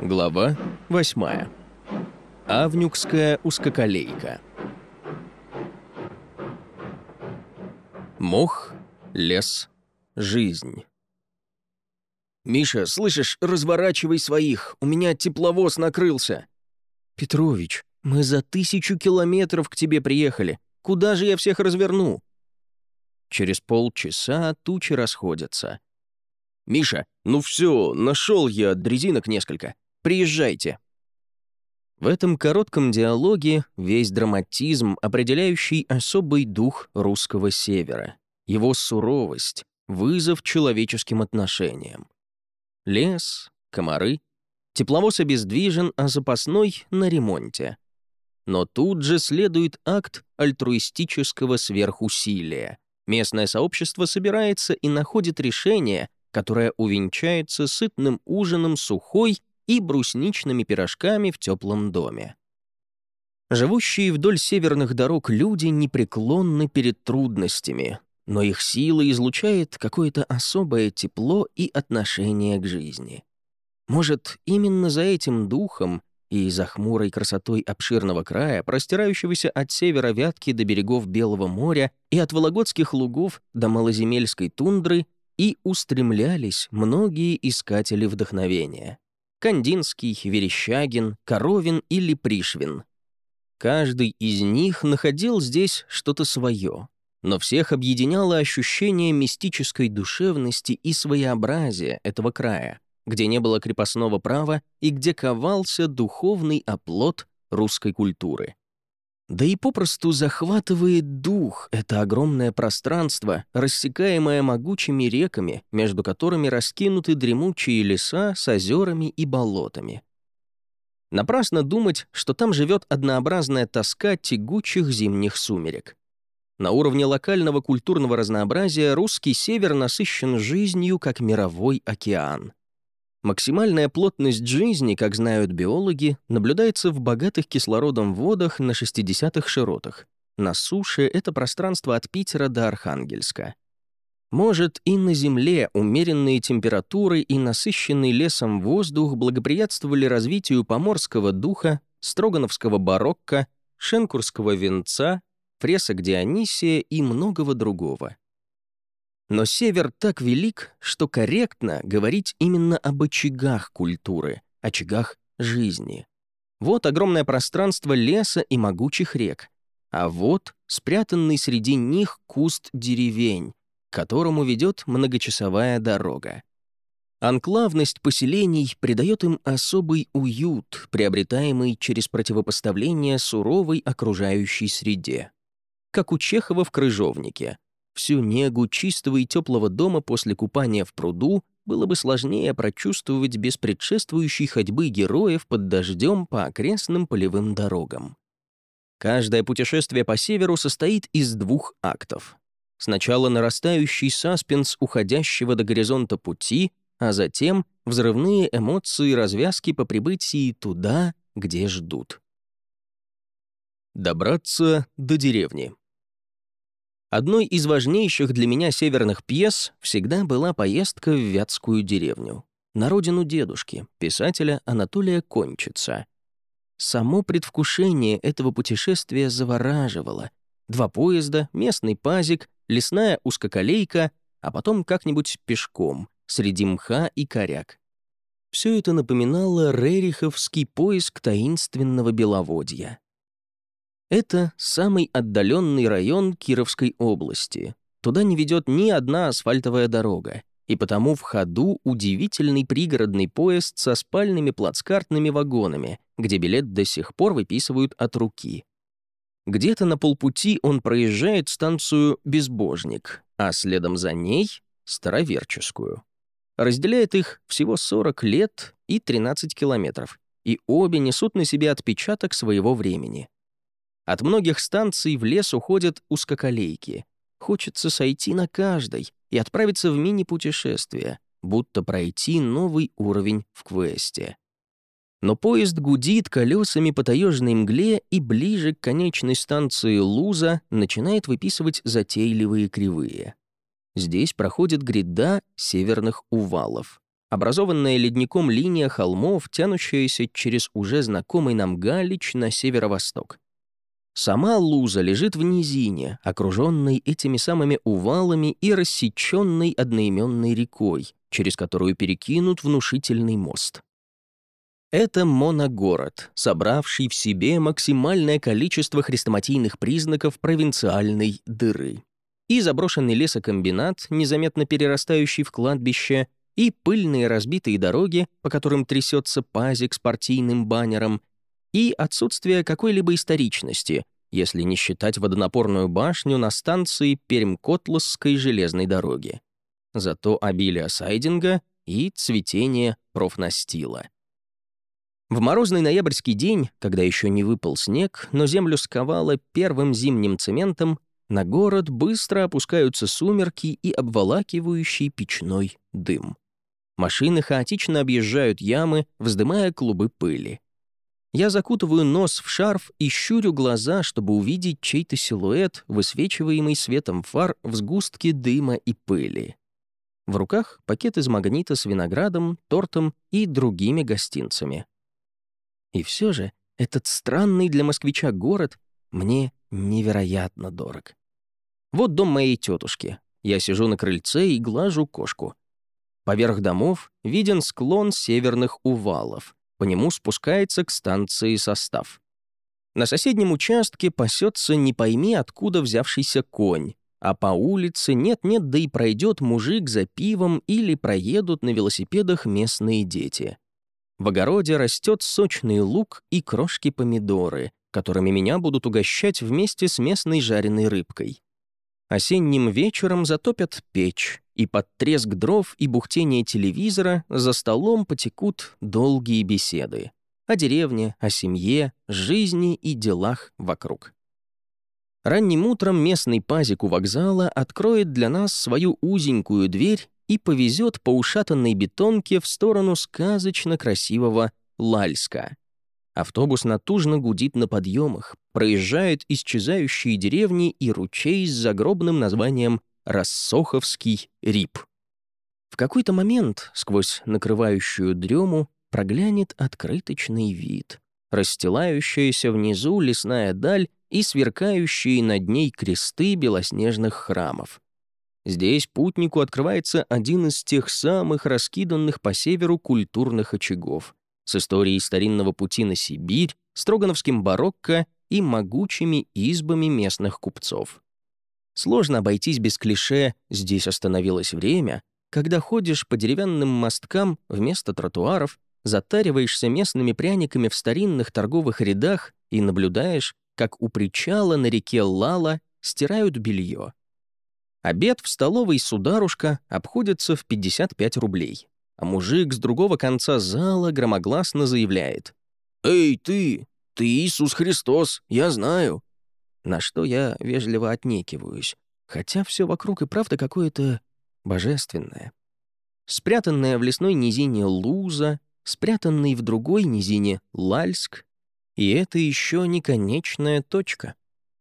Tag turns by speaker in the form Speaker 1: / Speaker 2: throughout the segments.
Speaker 1: Глава 8. Авнюкская узкоколейка. Мох, лес, жизнь. «Миша, слышишь, разворачивай своих, у меня тепловоз накрылся». «Петрович, мы за 1000 километров к тебе приехали. Куда же я всех разверну?» Через полчаса тучи расходятся. «Миша, ну все, нашел я дрезинок несколько. Приезжайте». В этом коротком диалоге весь драматизм, определяющий особый дух русского севера, его суровость, вызов человеческим отношениям. Лес, комары, тепловоз обездвижен, а запасной на ремонте. Но тут же следует акт альтруистического сверхусилия. Местное сообщество собирается и находит решение, которое увенчается сытным ужином сухой и брусничными пирожками в теплом доме. Живущие вдоль северных дорог люди непреклонны перед трудностями, но их сила излучает какое-то особое тепло и отношение к жизни. Может, именно за этим духом и за хмурой красотой обширного края, простирающегося от севера Вятки до берегов Белого моря и от Вологодских лугов до малоземельской тундры, и устремлялись многие искатели вдохновения. Кандинский, Верещагин, Коровин или Пришвин. Каждый из них находил здесь что-то свое, но всех объединяло ощущение мистической душевности и своеобразия этого края, где не было крепостного права и где ковался духовный оплот русской культуры. Да и попросту захватывает дух это огромное пространство, рассекаемое могучими реками, между которыми раскинуты дремучие леса с озерами и болотами. Напрасно думать, что там живет однообразная тоска тягучих зимних сумерек. На уровне локального культурного разнообразия русский север насыщен жизнью, как мировой океан. Максимальная плотность жизни, как знают биологи, наблюдается в богатых кислородом водах на 60-х широтах. На суше это пространство от Питера до Архангельска. Может, и на Земле умеренные температуры и насыщенный лесом воздух благоприятствовали развитию поморского духа, строгановского барокко, шенкурского венца, фресок Дионисия и многого другого. Но север так велик, что корректно говорить именно об очагах культуры, очагах жизни. Вот огромное пространство леса и могучих рек, а вот спрятанный среди них куст деревень, к которому ведет многочасовая дорога. Анклавность поселений придает им особый уют, приобретаемый через противопоставление суровой окружающей среде. Как у Чехова в «Крыжовнике». Всю негу чистого и теплого дома после купания в пруду было бы сложнее прочувствовать без предшествующей ходьбы героев под дождем по окрестным полевым дорогам. Каждое путешествие по северу состоит из 2 актов. Сначала нарастающий саспенс уходящего до горизонта пути, а затем взрывные эмоции и развязки по прибытии туда, где ждут. Добраться до деревни. Одной из важнейших для меня северных пьес всегда была поездка в Вятскую деревню, на родину дедушки, писателя Анатолия Кончица. Само предвкушение этого путешествия завораживало. 2 поезда, местный пазик, лесная узкоколейка, а потом как-нибудь пешком, среди мха и коряк. Все это напоминало рериховский поиск таинственного беловодья. Это самый отдаленный район Кировской области. Туда не ведет ни одна асфальтовая дорога, и потому в ходу удивительный пригородный поезд со спальными плацкартными вагонами, где билет до сих пор выписывают от руки. Где-то на полпути он проезжает станцию «Безбожник», а следом за ней — Староверческую. Разделяет их всего 40 лет и 13 километров, и обе несут на себе отпечаток своего времени. От многих станций в лес уходят узкоколейки. Хочется сойти на каждой и отправиться в мини-путешествие, будто пройти новый уровень в квесте. Но поезд гудит колесами по таежной мгле и ближе к конечной станции Луза начинает выписывать затейливые кривые. Здесь проходит гряда северных увалов. Образованная ледником линия холмов, тянущаяся через уже знакомый нам Галич на северо-восток. Сама Луза лежит в низине, окруженной этими самыми увалами и рассеченной одноименной рекой, через которую перекинут внушительный мост. Это моногород, собравший в себе максимальное количество хрестоматийных признаков провинциальной дыры. И заброшенный лесокомбинат, незаметно перерастающий в кладбище, и пыльные разбитые дороги, по которым трясется пазик с партийным баннером, и отсутствие какой-либо историчности, если не считать водонапорную башню на станции Пермь-Котласской железной дороги. Зато обилие сайдинга и цветение профнастила. В морозный ноябрьский день, когда еще не выпал снег, но землю сковало первым зимним цементом, на город быстро опускаются сумерки и обволакивающий печной дым. Машины хаотично объезжают ямы, вздымая клубы пыли. Я закутываю нос в шарф и щурю глаза, чтобы увидеть чей-то силуэт, высвечиваемый светом фар в сгустке дыма и пыли. В руках пакет из магнита с виноградом, тортом и другими гостинцами. И все же этот странный для москвича город мне невероятно дорог. Вот дом моей тетушки. Я сижу на крыльце и глажу кошку. Поверх домов виден склон северных увалов. По нему спускается к станции состав. На соседнем участке пасется не пойми откуда взявшийся конь, а по улице нет-нет, да и пройдет мужик за пивом или проедут на велосипедах местные дети. В огороде растет сочный лук и крошки-помидоры, которыми меня будут угощать вместе с местной жареной рыбкой. Осенним вечером затопят печь, и под треск дров и бухтение телевизора за столом потекут долгие беседы о деревне, о семье, жизни и делах вокруг. Ранним утром местный пазик у вокзала откроет для нас свою узенькую дверь и повезет по ушатанной бетонке в сторону сказочно красивого Лальска. Автобус натужно гудит на подъемах, проезжает исчезающие деревни и ручей с загробным названием Рассоховский Рип. В какой-то момент сквозь накрывающую дрему проглянет открыточный вид, расстилающаяся внизу лесная даль и сверкающие над ней кресты белоснежных храмов. Здесь путнику открывается один из тех самых раскиданных по северу культурных очагов с историей старинного пути на Сибирь, строгановским барокко и могучими избами местных купцов. Сложно обойтись без клише «здесь остановилось время», когда ходишь по деревянным мосткам вместо тротуаров, затариваешься местными пряниками в старинных торговых рядах и наблюдаешь, как у причала на реке Лала стирают белье. Обед в столовой «Сударушка» обходится в 55 рублей, а мужик с другого конца зала громогласно заявляет: «Эй, ты Иисус Христос, я знаю!» На что я вежливо отнекиваюсь, хотя все вокруг и правда какое-то божественное. Спрятанная в лесной низине Луза, спрятанный в другой низине Лальск, и это еще не конечная точка.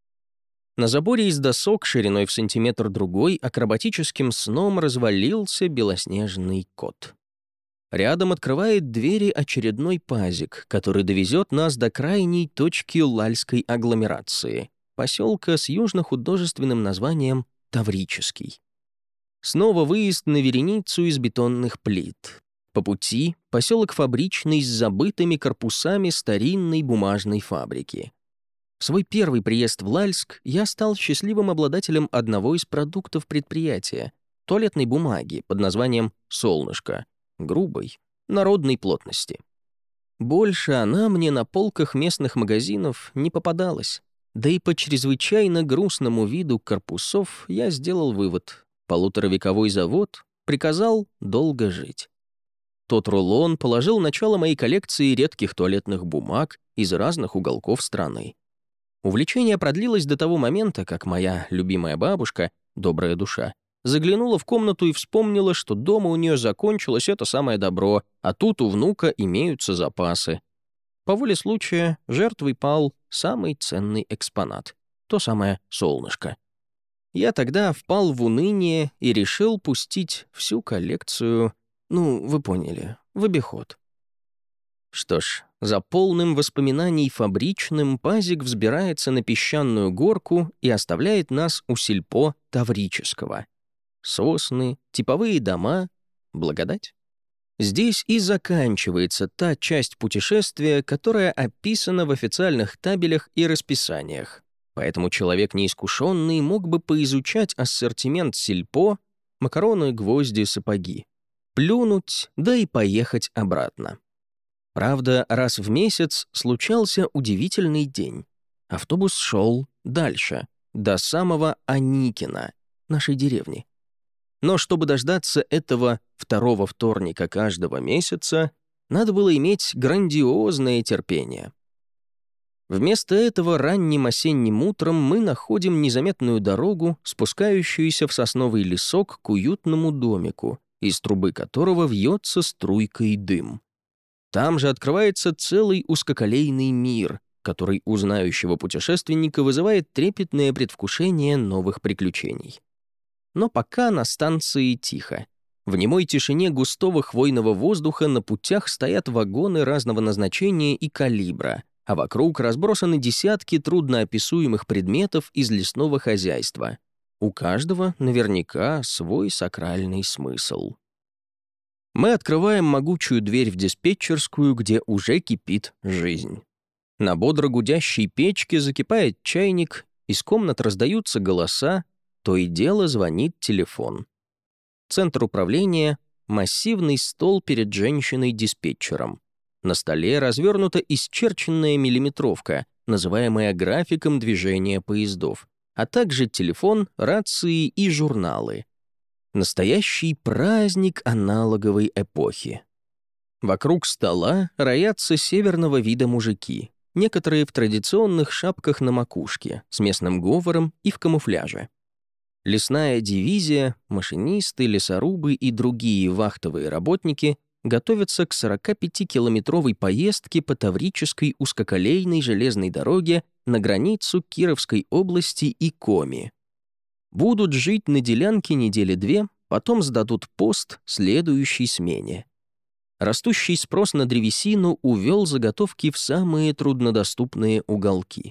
Speaker 1: На заборе из досок шириной в сантиметр-другой акробатическим сном развалился белоснежный кот. Рядом открывает двери очередной пазик, который довезет нас до крайней точки лальской агломерации, поселка с южно-художественным названием Таврический. Снова выезд на вереницу из бетонных плит. По пути поселок Фабричный с забытыми корпусами старинной бумажной фабрики. В свой первый приезд в Лальск я стал счастливым обладателем одного из продуктов предприятия — туалетной бумаги под названием «Солнышко», грубой, народной плотности. Больше она мне на полках местных магазинов не попадалась. Да и по чрезвычайно грустному виду корпусов я сделал вывод: полуторавековой завод приказал долго жить. Тот рулон положил начало моей коллекции редких туалетных бумаг из разных уголков страны. Увлечение продлилось до того момента, как моя любимая бабушка, добрая душа, заглянула в комнату и вспомнила, что дома у нее закончилось это самое добро, а тут у внука имеются запасы. По воле случая жертвой пал самый ценный экспонат — то самое солнышко. Я тогда впал в уныние и решил пустить всю коллекцию Ну, вы поняли, в обиход. Что ж, за полным воспоминаний фабричным пазик взбирается на песчаную горку и оставляет нас у сельпо Таврического. Сосны, типовые дома, благодать. Здесь и заканчивается та часть путешествия, которая описана в официальных табелях и расписаниях. Поэтому человек неискушенный мог бы поизучать ассортимент сельпо, макароны, гвозди, сапоги, плюнуть, да и поехать обратно. Правда, раз в месяц случался удивительный день. Автобус шел дальше, до самого Аникина, нашей деревни. Но чтобы дождаться этого второго вторника каждого месяца, надо было иметь грандиозное терпение. Вместо этого ранним осенним утром мы находим незаметную дорогу, спускающуюся в сосновый лесок к уютному домику, из трубы которого вьется струйкой дым. Там же открывается целый узкоколейный мир, который у знающего путешественника вызывает трепетное предвкушение новых приключений. Но пока на станции тихо. В немой тишине густого хвойного воздуха на путях стоят вагоны разного назначения и калибра, а вокруг разбросаны десятки трудноописуемых предметов из лесного хозяйства. У каждого наверняка свой сакральный смысл. Мы открываем могучую дверь в диспетчерскую, где уже кипит жизнь. На бодро гудящей печке закипает чайник, из комнат раздаются голоса, то и дело звонит телефон. Центр управления — массивный стол перед женщиной-диспетчером. На столе развернута исчерченная миллиметровка, называемая графиком движения поездов, а также телефон, рации и журналы. Настоящий праздник аналоговой эпохи. Вокруг стола роятся северного вида мужики, некоторые в традиционных шапках на макушке, с местным говором и в камуфляже. Лесная дивизия, машинисты, лесорубы и другие вахтовые работники готовятся к 45-километровой поездке по Таврической узкоколейной железной дороге на границу Кировской области и Коми. Будут жить на делянке недели две, потом сдадут пост следующей смене. Растущий спрос на древесину увел заготовки в самые труднодоступные уголки.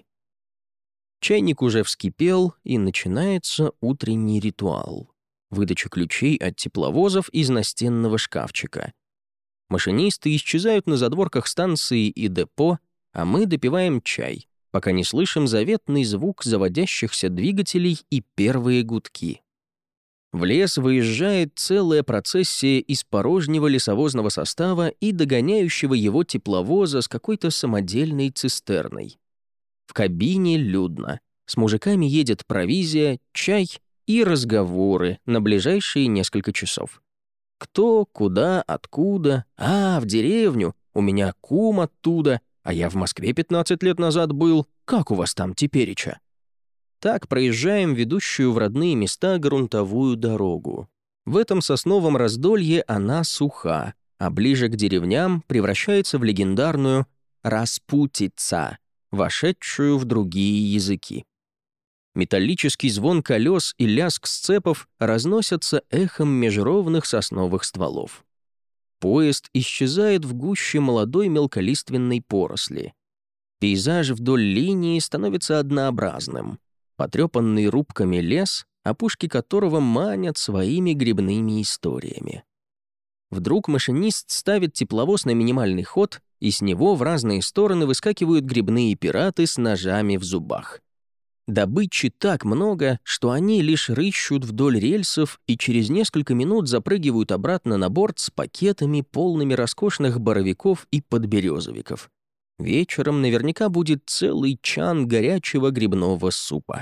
Speaker 1: Чайник уже вскипел, и начинается утренний ритуал. Выдача ключей от тепловозов из настенного шкафчика. Машинисты исчезают на задворках станции и депо, а мы допиваем чай, пока не слышим заветный звук заводящихся двигателей и первые гудки. В лес выезжает целая процессия из порожнего лесовозного состава и догоняющего его тепловоза с какой-то самодельной цистерной. В кабине людно. С мужиками едет провизия, чай и разговоры на ближайшие несколько часов. Кто, куда, откуда. В деревню. У меня кум оттуда. А я в Москве 15 лет назад был. Как у вас там тепереча? Так проезжаем ведущую в родные места грунтовую дорогу. В этом сосновом раздолье она суха, а ближе к деревням превращается в легендарную «распутица», вошедшую в другие языки. Металлический звон колес и лязг сцепов разносятся эхом межровных сосновых стволов. Поезд исчезает в гуще молодой мелколиственной поросли. Пейзаж вдоль линии становится однообразным. Потрепанный рубками лес, опушки которого манят своими грибными историями. Вдруг машинист ставит тепловоз на минимальный ход, и с него в разные стороны выскакивают грибные пираты с ножами в зубах. Добычи так много, что они лишь рыщут вдоль рельсов и через несколько минут запрыгивают обратно на борт с пакетами, полными роскошных боровиков и подберезовиков. Вечером наверняка будет целый чан горячего грибного супа.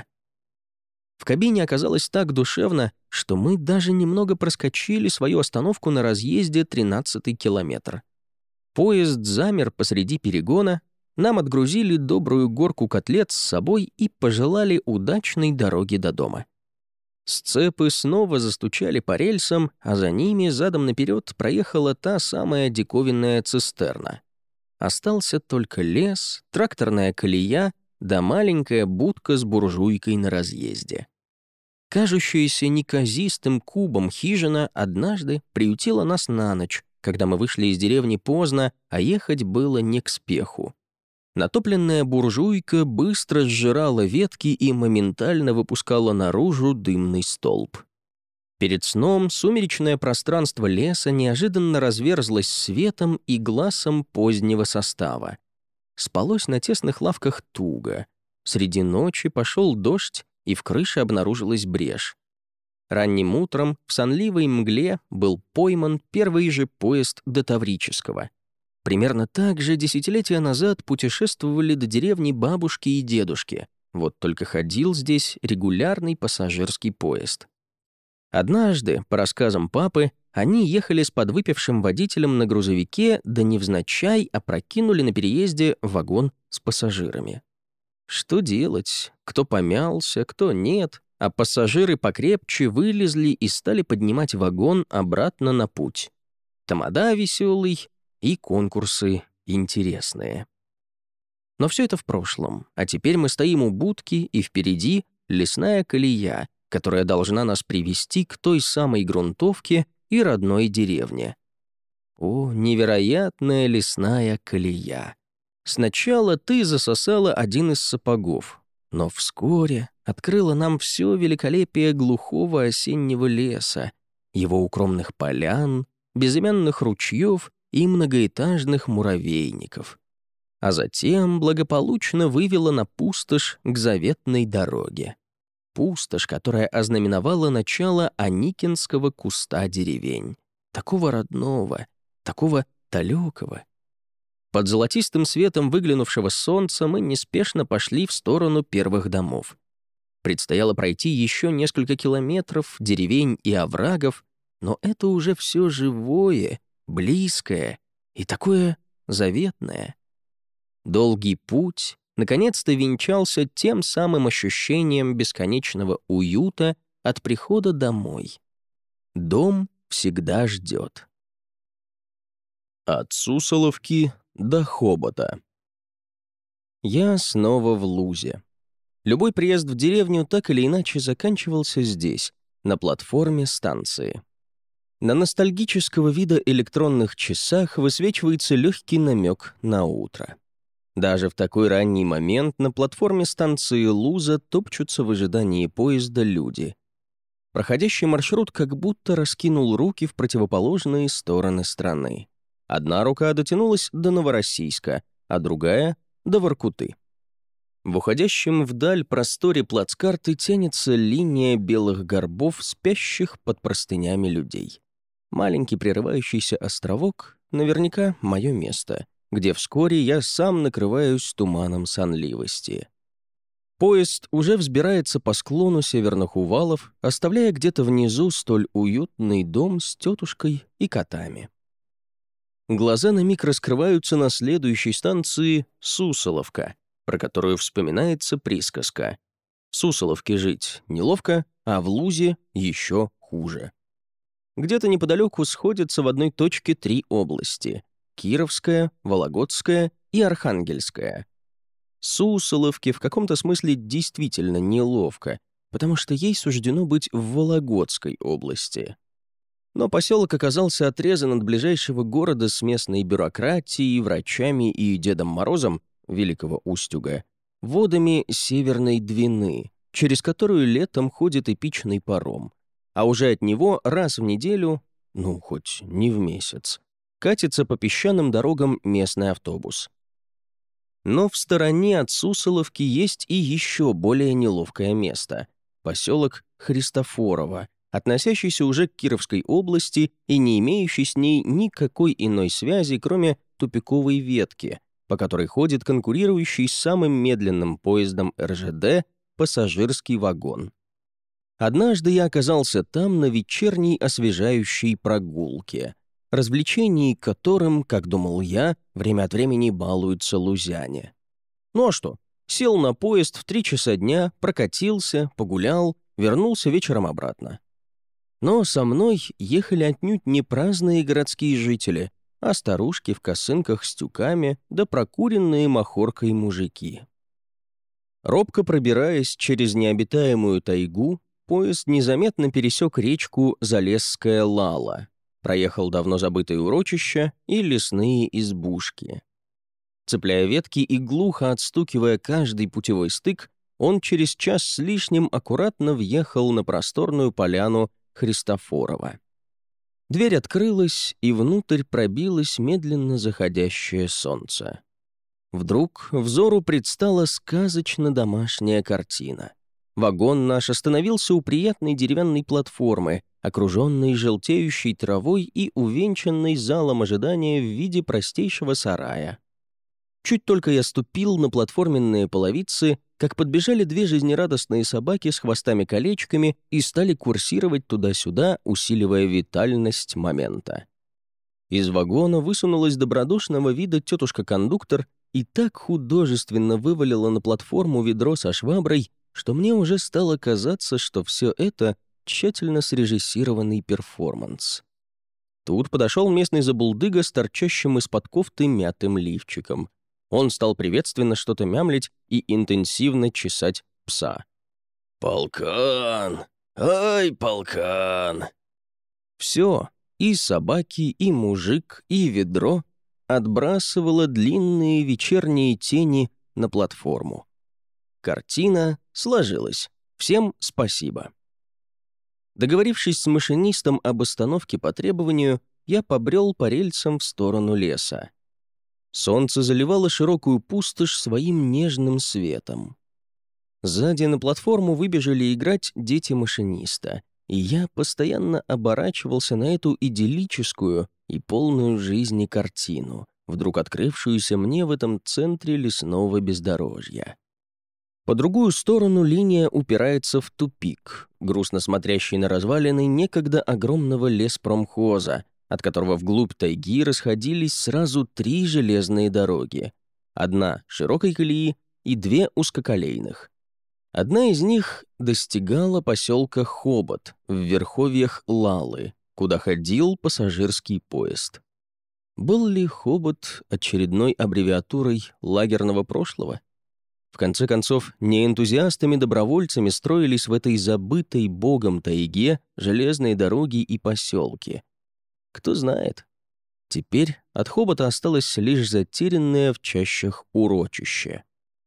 Speaker 1: В кабине оказалось так душевно, что мы даже немного проскочили свою остановку на разъезде 13-й километр. Поезд замер посреди перегона, нам отгрузили добрую горку котлет с собой и пожелали удачной дороги до дома. Сцепы снова застучали по рельсам, а за ними задом наперед проехала та самая диковинная цистерна. Остался только лес, тракторная колея да маленькая будка с буржуйкой на разъезде. Кажущаяся неказистым кубом хижина однажды приютила нас на ночь, когда мы вышли из деревни поздно, а ехать было не к спеху. Натопленная буржуйка быстро сжирала ветки и моментально выпускала наружу дымный столб. Перед сном сумеречное пространство леса неожиданно разверзлось светом и гласом позднего состава. Спалось на тесных лавках туго. Среди ночи пошел дождь, и в крыше обнаружилась брешь. Ранним утром в сонливой мгле был пойман первый же поезд до Таврического. Примерно так же десятилетия назад путешествовали до деревни бабушки и дедушки, вот только ходил здесь регулярный пассажирский поезд. Однажды, по рассказам папы, они ехали с подвыпившим водителем на грузовике, да невзначай опрокинули на переезде вагон с пассажирами. Что делать? Кто помялся, кто нет, а пассажиры покрепче вылезли и стали поднимать вагон обратно на путь. Тамада веселый и конкурсы интересные. Но все это в прошлом, а теперь мы стоим у будки, и впереди лесная колея, которая должна нас привести к той самой грунтовке и родной деревне. О, невероятная лесная колея! Сначала ты засосала один из сапогов, но вскоре открыла нам все великолепие глухого осеннего леса, его укромных полян, безымянных ручьев и многоэтажных муравейников. А затем благополучно вывела на пустошь к заветной дороге. Пустошь, которая ознаменовала начало Аникинского куста деревень. Такого родного, такого далекого. Под золотистым светом выглянувшего солнца мы неспешно пошли в сторону первых домов. Предстояло пройти еще несколько километров, деревень и оврагов, но это уже все живое, близкое и такое заветное. Долгий путь наконец-то венчался тем самым ощущением бесконечного уюта от прихода домой. Дом всегда ждет. От Сусловки до Хобота. Я снова в Лузе. Любой приезд в деревню так или иначе заканчивался здесь, на платформе станции. На ностальгического вида электронных часах высвечивается легкий намек на утро. Даже в такой ранний момент на платформе станции Луза топчутся в ожидании поезда люди. Проходящий маршрут как будто раскинул руки в противоположные стороны страны. Одна рука дотянулась до Новороссийска, а другая — до Воркуты. В уходящем вдаль просторе плацкарты тянется линия белых горбов, спящих под простынями людей. Маленький прерывающийся островок — наверняка мое место, где вскоре я сам накрываюсь туманом сонливости. Поезд уже взбирается по склону северных Увалов, оставляя где-то внизу столь уютный дом с тетушкой и котами. Глаза на миг раскрываются на следующей станции Сусловка, про которую вспоминается присказка. В Сусловке жить неловко, а в Лузе еще хуже. Где-то неподалеку сходятся в одной точке 3 области — Кировская, Вологодская и Архангельская. Сусловке в каком-то смысле действительно неловко, потому что ей суждено быть в Вологодской области. Но поселок оказался отрезан от ближайшего города с местной бюрократией, врачами и Дедом Морозом, Великого Устюга, водами Северной Двины, через которую летом ходит эпичный паром, а уже от него раз в неделю, ну, хоть не в месяц, катится по песчаным дорогам местный автобус. Но в стороне от Сусловки есть и еще более неловкое место — поселок Христофорово, относящийся уже к Кировской области и не имеющий с ней никакой иной связи, кроме тупиковой ветки, по которой ходит конкурирующий с самым медленным поездом РЖД пассажирский вагон. Однажды я оказался там на вечерней освежающей прогулке, развлечении которым, как думал я, время от времени балуются лузяне. Ну а что? Сел на поезд в 3 часа дня, прокатился, погулял, вернулся вечером обратно. Но со мной ехали отнюдь не праздные городские жители, а старушки в косынках с тюками да прокуренные махоркой мужики. Робко пробираясь через необитаемую тайгу, поезд незаметно пересек речку Залесская Лала, проехал давно забытое урочище и лесные избушки. Цепляя ветки и глухо отстукивая каждый путевой стык, он через час с лишним аккуратно въехал на просторную поляну Христофорова. Дверь открылась, и внутрь пробилось медленно заходящее солнце. Вдруг взору предстала сказочно домашняя картина. Вагон наш остановился у приятной деревянной платформы, окруженной желтеющей травой и увенчанной залом ожидания в виде простейшего сарая. Чуть только я ступил на платформенные половицы, как подбежали две жизнерадостные собаки с хвостами-колечками и стали курсировать туда-сюда, усиливая витальность момента. Из вагона высунулась добродушного вида тетушка-кондуктор и так художественно вывалила на платформу ведро со шваброй, что мне уже стало казаться, что все это тщательно срежиссированный перформанс. Тут подошел местный забулдыга с торчащим из-под кофты мятым лифчиком. Он стал приветственно что-то мямлить и интенсивно чесать пса. «Полкан! Ай, полкан!» Все, и собаки, и мужик, и ведро отбрасывало длинные вечерние тени на платформу. Картина сложилась. Всем спасибо. Договорившись с машинистом об остановке по требованию, я побрел по рельсам в сторону леса. Солнце заливало широкую пустошь своим нежным светом. Сзади на платформу выбежали играть дети машиниста, и я постоянно оборачивался на эту идиллическую и полную жизни картину, вдруг открывшуюся мне в этом центре лесного бездорожья. По другую сторону линия упирается в тупик, грустно смотрящий на развалины некогда огромного леспромхоза, от которого вглубь тайги расходились сразу 3 железные дороги. Одна широкой колеи и 2 узкоколейных. Одна из них достигала поселка Хобот в верховьях Лалы, куда ходил пассажирский поезд. Был ли Хобот очередной аббревиатурой лагерного прошлого? В конце концов, не энтузиастами-добровольцами строились в этой забытой богом тайге железные дороги и поселки. Кто знает. Теперь от Хобота осталось лишь затерянное в чащах урочище.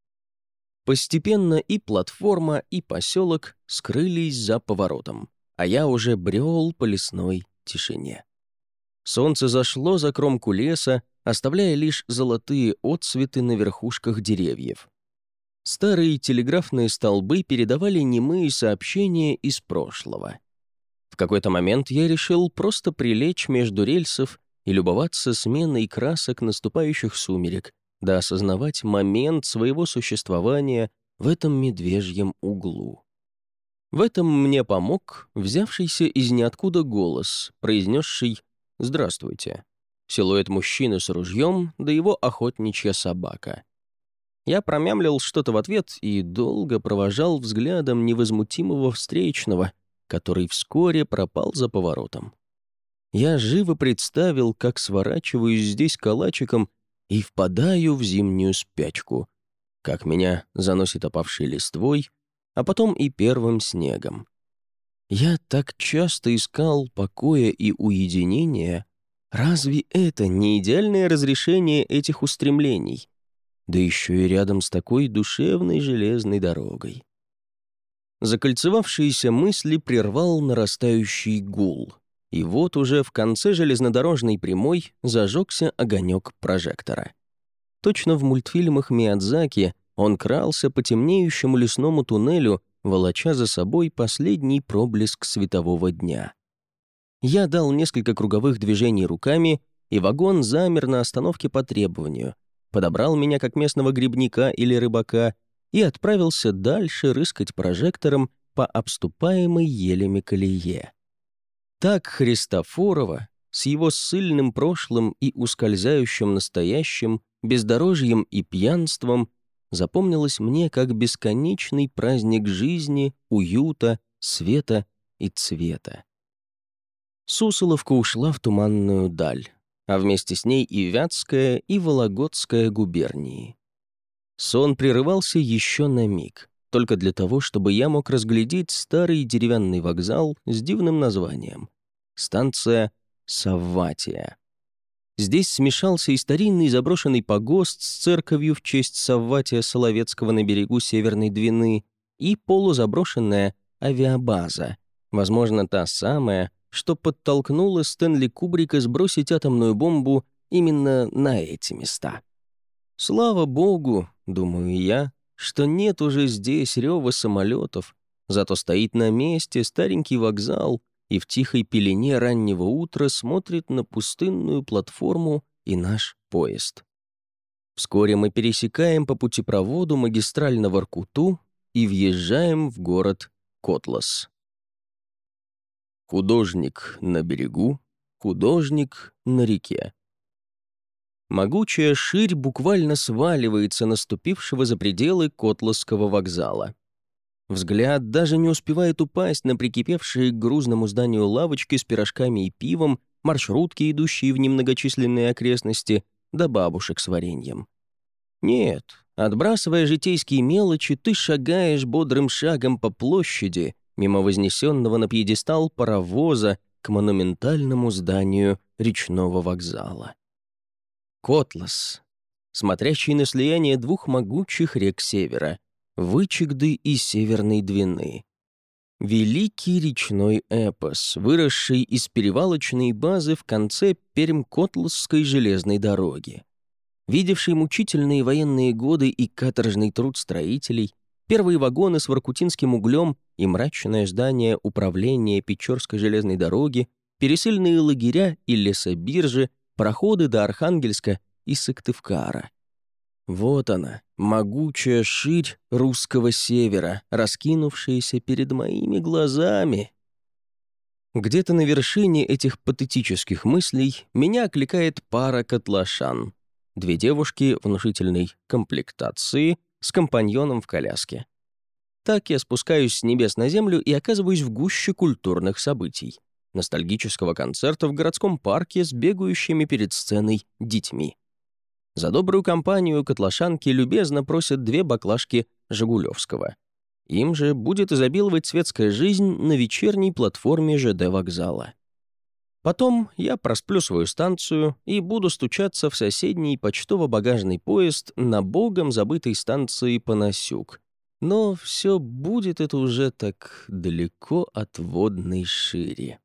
Speaker 1: Постепенно и платформа, и поселок скрылись за поворотом, а я уже брел по лесной тишине. Солнце зашло за кромку леса, оставляя лишь золотые отсветы на верхушках деревьев. Старые телеграфные столбы передавали немые сообщения из прошлого. В какой-то момент я решил просто прилечь между рельсов и любоваться сменой красок наступающих сумерек, да осознавать момент своего существования в этом медвежьем углу. В этом мне помог взявшийся из ниоткуда голос, произнесший «Здравствуйте». Силуэт мужчины с ружьем, да его охотничья собака. Я промямлил что-то в ответ и долго провожал взглядом невозмутимого встречного, который вскоре пропал за поворотом. Я живо представил, как сворачиваюсь здесь калачиком и впадаю в зимнюю спячку, как меня заносит опавшей листвой, а потом и первым снегом. Я так часто искал покоя и уединения. Разве это не идеальное разрешение этих устремлений? Да еще и рядом с такой душевной железной дорогой. Закольцевавшиеся мысли прервал нарастающий гул. И вот уже в конце железнодорожной прямой зажегся огонек прожектора. Точно в мультфильмах Миядзаки он крался по темнеющему лесному туннелю, волоча за собой последний проблеск светового дня. Я дал несколько круговых движений руками, и вагон замер на остановке по требованию, подобрал меня как местного грибника или рыбака и отправился дальше рыскать прожектором по обступаемой елями колее. Так Христофорова с его ссыльным прошлым и ускользающим настоящим, бездорожьем и пьянством запомнилась мне как бесконечный праздник жизни, уюта, света и цвета. Сусловка ушла в туманную даль, а вместе с ней и Вятская, и Вологодская губернии. Сон прерывался еще на миг, только для того, чтобы я мог разглядеть старый деревянный вокзал с дивным названием — станция Савватия. Здесь смешался и старинный заброшенный погост с церковью в честь Савватия Соловецкого на берегу Северной Двины и полузаброшенная авиабаза, возможно, та самая, что подтолкнула Стэнли Кубрика сбросить атомную бомбу именно на эти места. Слава богу, думаю я, что нет уже здесь рёва самолетов, зато стоит на месте старенький вокзал и в тихой пелене раннего утра смотрит на пустынную платформу и наш поезд. Вскоре мы пересекаем по путепроводу магистраль на Воркуту и въезжаем в город Котлас. Художник на берегу, художник на реке. Могучая ширь буквально сваливается наступившего за пределы Котласского вокзала. Взгляд даже не успевает упасть на прикипевшие к грузному зданию лавочки с пирожками и пивом, маршрутки, идущие в немногочисленные окрестности, да бабушек с вареньем. Нет, отбрасывая житейские мелочи, ты шагаешь бодрым шагом по площади, мимо вознесенного на пьедестал паровоза к монументальному зданию речного вокзала. Котлас, смотрящий на слияние двух могучих рек севера — Вычегды и Северной Двины. Великий речной эпос, выросший из перевалочной базы в конце Пермь-Котласской железной дороги. Видевший мучительные военные годы и каторжный труд строителей, первые вагоны с воркутинским углем и мрачное здание управления Печорской железной дороги, пересыльные лагеря и лесобиржи, проходы до Архангельска и Сыктывкара. Вот она, могучая ширь русского севера, раскинувшаяся перед моими глазами. Где-то на вершине этих патетических мыслей меня окликает пара котлашан. Две девушки внушительной комплектации с компаньоном в коляске. Так я спускаюсь с небес на землю и оказываюсь в гуще культурных событий. Ностальгического концерта в городском парке с бегающими перед сценой детьми. За добрую компанию котлашанки любезно просят 2 баклажки Жигулевского. Им же будет изобиловать светская жизнь на вечерней платформе ЖД вокзала. Потом я просплю свою станцию и буду стучаться в соседний почтово-багажный поезд на богом забытой станции Панасюк. Но все будет это уже так далеко от водной шири.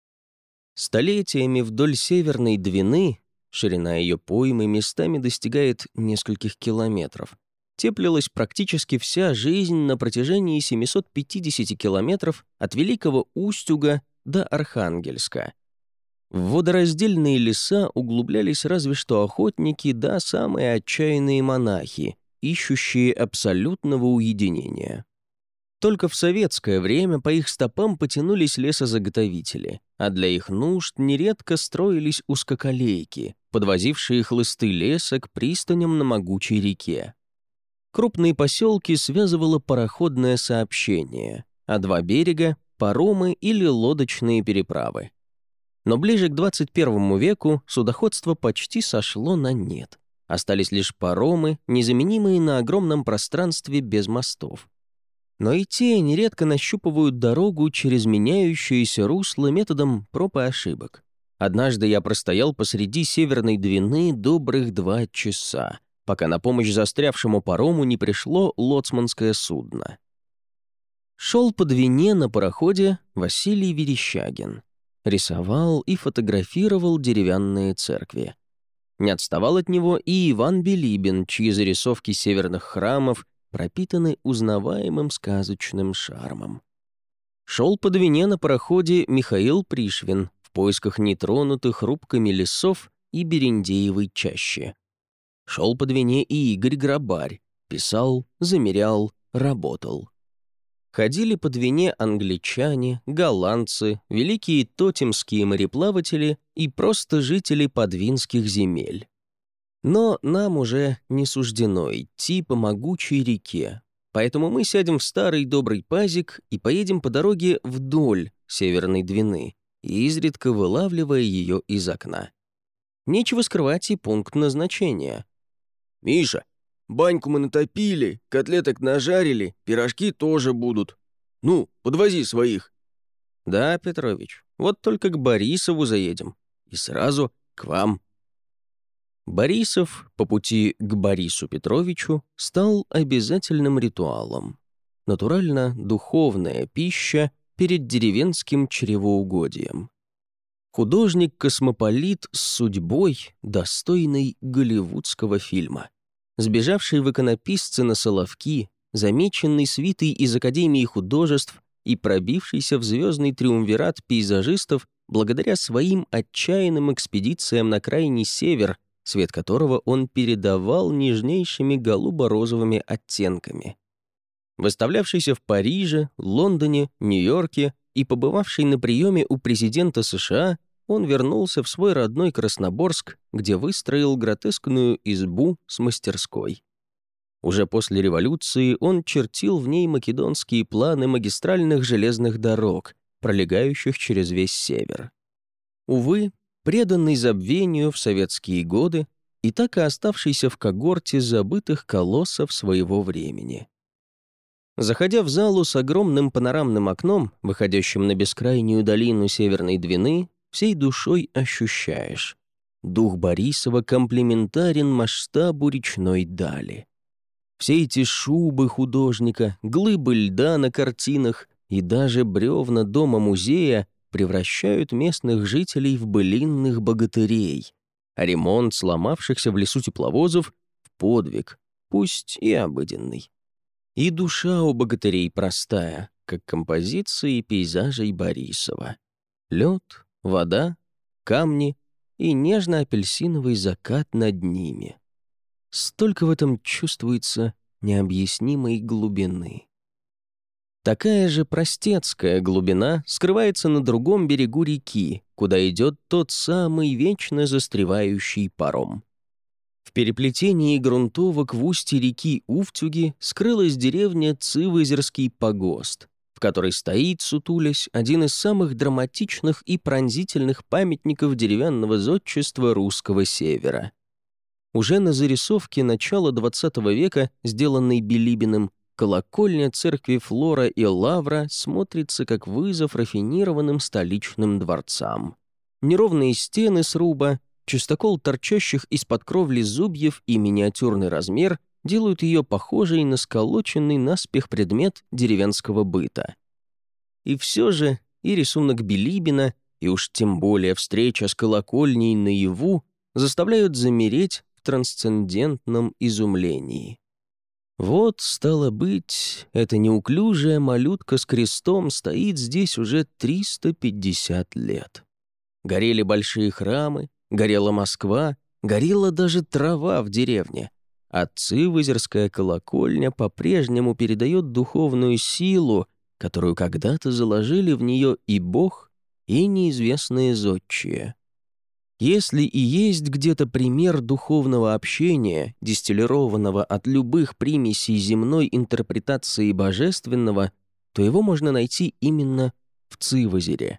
Speaker 1: Столетиями вдоль Северной Двины, ширина ее поймы местами достигает нескольких километров, теплилась практически вся жизнь на протяжении 750 километров от Великого Устюга до Архангельска. В водораздельные леса углублялись разве что охотники да самые отчаянные монахи, ищущие абсолютного уединения. Только в советское время по их стопам потянулись лесозаготовители, а для их нужд нередко строились узкоколейки, подвозившие хлысты леса к пристаням на могучей реке. Крупные поселки связывало пароходное сообщение, а 2 берега — паромы или лодочные переправы. Но ближе к 21 веку судоходство почти сошло на нет. Остались лишь паромы, незаменимые на огромном пространстве без мостов. Но и те нередко нащупывают дорогу через меняющееся русло методом проб и ошибок. Однажды я простоял посреди Северной Двины добрых 2 часа, пока на помощь застрявшему парому не пришло лоцманское судно. Шел по Двине на пароходе Василий Верещагин. Рисовал и фотографировал деревянные церкви. Не отставал от него и Иван Билибин, чьи зарисовки северных храмов пропитаны узнаваемым сказочным шармом. Шел по Двине на пароходе Михаил Пришвин в поисках нетронутых рубками лесов и Берендеевой чащи. Шел по Двине и Игорь Грабарь, писал, замерял, работал. Ходили по Двине англичане, голландцы, великие тотемские мореплаватели и просто жители подвинских земель. Но нам уже не суждено идти по могучей реке, поэтому мы сядем в старый добрый пазик и поедем по дороге вдоль Северной Двины, изредка вылавливая ее из окна. Нечего скрывать и пункт назначения. «Миша, Баньку мы натопили, котлеток нажарили, пирожки тоже будут. Ну, подвози своих». «Да, Петрович, вот только к Борисову заедем. И сразу к вам». Борисов по пути к Борису Петровичу стал обязательным ритуалом. Натурально духовная пища перед деревенским чревоугодием. Художник-космополит с судьбой, достойной голливудского фильма. Сбежавший в иконописцы на Соловки, замеченный свитой из Академии художеств и пробившийся в звездный триумвират пейзажистов благодаря своим отчаянным экспедициям на крайний север, свет которого он передавал нежнейшими голубо-розовыми оттенками. Выставлявшийся в Париже, Лондоне, Нью-Йорке и побывавший на приеме у президента США, он вернулся в свой родной Красноборск, где выстроил гротескную избу с мастерской. Уже после революции он чертил в ней македонские планы магистральных железных дорог, пролегающих через весь север. Увы, преданный забвению в советские годы и так и оставшийся в когорте забытых колоссов своего времени. Заходя в залу с огромным панорамным окном, выходящим на бескрайнюю долину Северной Двины, всей душой ощущаешь: дух Борисова комплементарен масштабу речной дали. Все эти шубы художника, глыбы льда на картинах и даже бревна дома-музея превращают местных жителей в былинных богатырей, а ремонт сломавшихся в лесу тепловозов в подвиг, пусть и обыденный. И душа у богатырей простая, как композиции пейзажей Борисова. Лед, вода, камни и нежно-апельсиновый закат над ними. Столько в этом чувствуется необъяснимой глубины. Такая же простецкая глубина скрывается на другом берегу реки, куда идет тот самый вечно застревающий паром. В переплетении грунтовок в устье реки Уфтюги скрылась деревня Цивозерский погост, в которой стоит, сутулясь, один из самых драматичных и пронзительных памятников деревянного зодчества русского севера. Уже на зарисовке начала XX века, сделанной Билибиным, колокольня церкви Флора и Лавра смотрится как вызов рафинированным столичным дворцам. Неровные стены сруба, чистокол торчащих из-под кровли зубьев и миниатюрный размер делают ее похожей на сколоченный наспех предмет деревенского быта. И все же и рисунок Билибина, и уж тем более встреча с колокольней наяву заставляют замереть в трансцендентном изумлении. Вот, стало быть, эта неуклюжая малютка с крестом стоит здесь уже 350 лет. Горели большие храмы, горела Москва, горела даже трава в деревне. А Цивозерская колокольня по-прежнему передает духовную силу, которую когда-то заложили в нее и Бог, и неизвестные зодчие. Если и есть где-то пример духовного общения, дистиллированного от любых примесей земной интерпретации божественного, то его можно найти именно в Цивозере.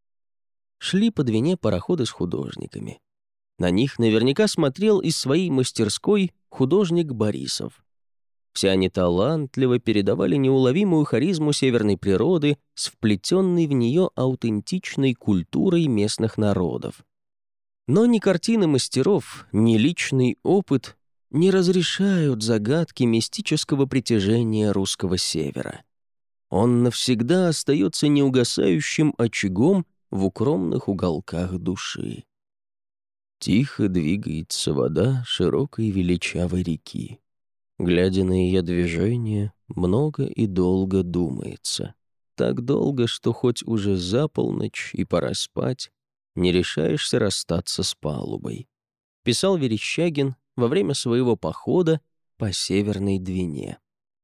Speaker 1: Шли по Двине пароходы с художниками. На них наверняка смотрел из своей мастерской художник Борисов. Все они талантливо передавали неуловимую харизму северной природы с вплетенной в нее аутентичной культурой местных народов. Но ни картины мастеров, ни личный опыт не разрешают загадки мистического притяжения русского севера. Он навсегда остается неугасающим очагом в укромных уголках души. Тихо двигается вода широкой величавой реки. Глядя на ее движение, много и долго думается. Так долго, что хоть уже за полночь и пора спать, не решаешься расстаться с палубой. Писал Верещагин во время своего похода по Северной Двине.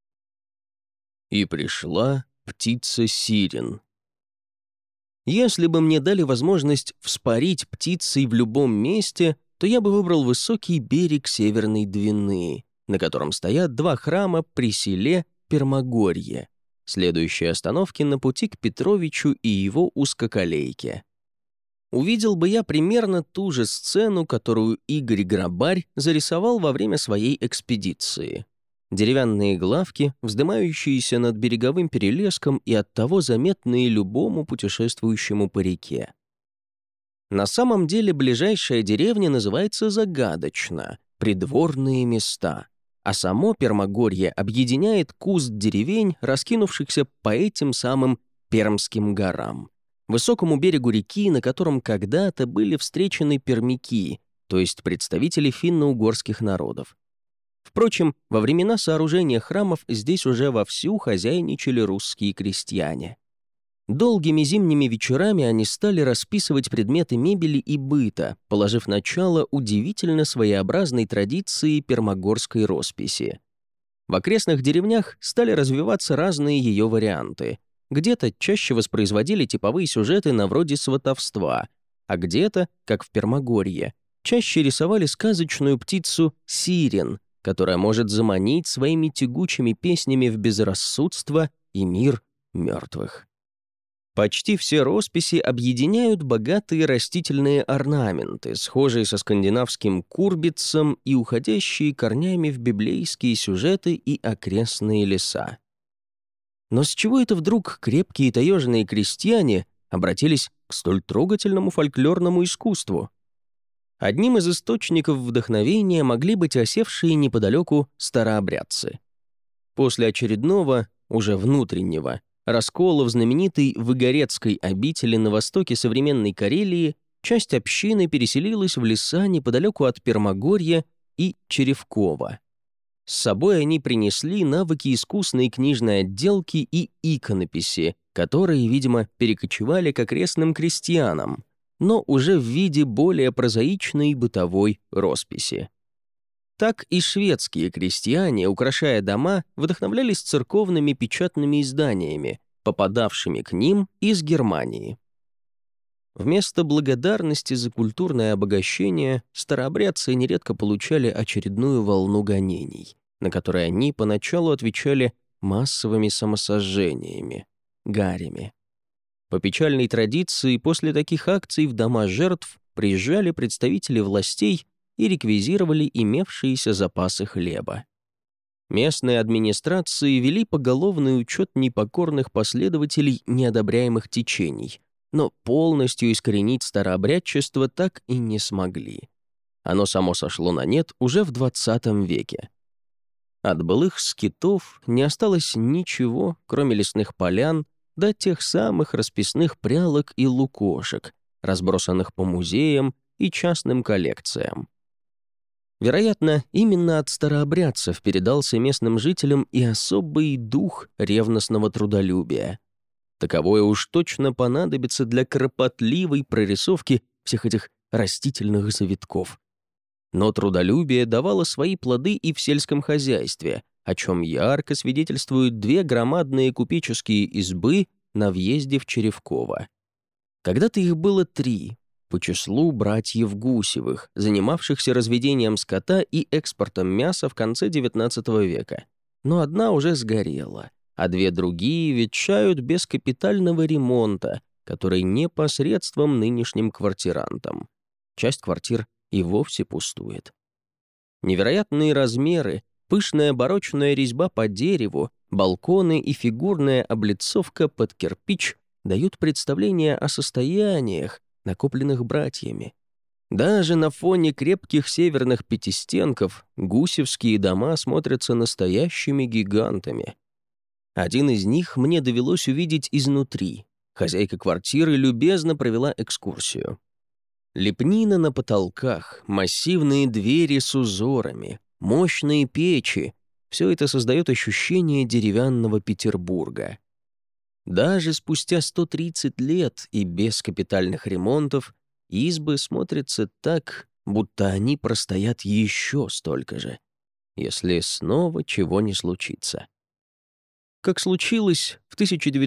Speaker 1: И пришла птица-сирен. Если бы мне дали возможность вспарить птицей в любом месте, то я бы выбрал высокий берег Северной Двины, на котором стоят два храма при селе Пермогорье, следующие остановки на пути к Петровичу и его узкоколейке. увидел бы я примерно ту же сцену, которую Игорь Грабарь зарисовал во время своей экспедиции. Деревянные главки, вздымающиеся над береговым перелеском и оттого заметные любому путешествующему по реке. На самом деле ближайшая деревня называется загадочно «Придворные места», а само Пермогорье объединяет куст деревень, раскинувшихся по этим самым Пермским горам, высокому берегу реки, на котором когда-то были встречены пермяки, то есть представители финно-угорских народов. Впрочем, во времена сооружения храмов здесь уже вовсю хозяйничали русские крестьяне. Долгими зимними вечерами они стали расписывать предметы мебели и быта, положив начало удивительно своеобразной традиции пермогорской росписи. В окрестных деревнях стали развиваться разные ее варианты. Где-то чаще воспроизводили типовые сюжеты на вроде сватовства, а где-то, как в Пермогорье, чаще рисовали сказочную птицу сирен, которая может заманить своими тягучими песнями в безрассудство и мир мертвых. Почти все росписи объединяют богатые растительные орнаменты, схожие со скандинавским курбитцем и уходящие корнями в библейские сюжеты и окрестные леса. Но с чего это вдруг крепкие таежные крестьяне обратились к столь трогательному фольклорному искусству? Одним из источников вдохновения могли быть осевшие неподалеку старообрядцы. После очередного, уже внутреннего, раскола в знаменитой Выгорецкой обители на востоке современной Карелии часть общины переселилась в леса неподалеку от Пермогорья и Черевкова. С собой они принесли навыки искусной книжной отделки и иконописи, которые, видимо, перекочевали к окрестным крестьянам, но уже в виде более прозаичной бытовой росписи. Так и шведские крестьяне, украшая дома, вдохновлялись церковными печатными изданиями, попадавшими к ним из Германии. Вместо благодарности за культурное обогащение старообрядцы нередко получали очередную волну гонений, на которые они поначалу отвечали массовыми самосожжениями, гарями. По печальной традиции, после таких акций в дома жертв приезжали представители властей и реквизировали имевшиеся запасы хлеба. Местные администрации вели поголовный учет непокорных последователей неодобряемых течений, но полностью искоренить старообрядчество так и не смогли. Оно само сошло на нет уже в 20 веке. От былых скитов не осталось ничего, кроме лесных полян, до тех самых расписных прялок и лукошек, разбросанных по музеям и частным коллекциям. Вероятно, именно от старообрядцев передался местным жителям и особый дух ревностного трудолюбия. Таковое уж точно понадобится для кропотливой прорисовки всех этих растительных завитков. Но трудолюбие давало свои плоды и в сельском хозяйстве, о чем ярко свидетельствуют две громадные купеческие избы на въезде в Черевково. Когда-то их было 3, по числу братьев Гусевых, занимавшихся разведением скота и экспортом мяса в конце XIX века. Но одна уже сгорела, а 2 другие ветшают без капитального ремонта, который не посредством нынешним квартирантам. Часть квартир и вовсе пустует. Невероятные размеры, пышная барочная резьба по дереву, балконы и фигурная облицовка под кирпич дают представление о состояниях, накопленных братьями. Даже на фоне крепких северных пятистенков гусевские дома смотрятся настоящими гигантами. Один из них мне довелось увидеть изнутри. Хозяйка квартиры любезно провела экскурсию. Лепнина на потолках, массивные двери с узорами, мощные печи — все это создает ощущение деревянного Петербурга. Даже спустя 130 лет и без капитальных ремонтов избы смотрятся так, будто они простоят еще столько же, если снова чего не случится. Как случилось в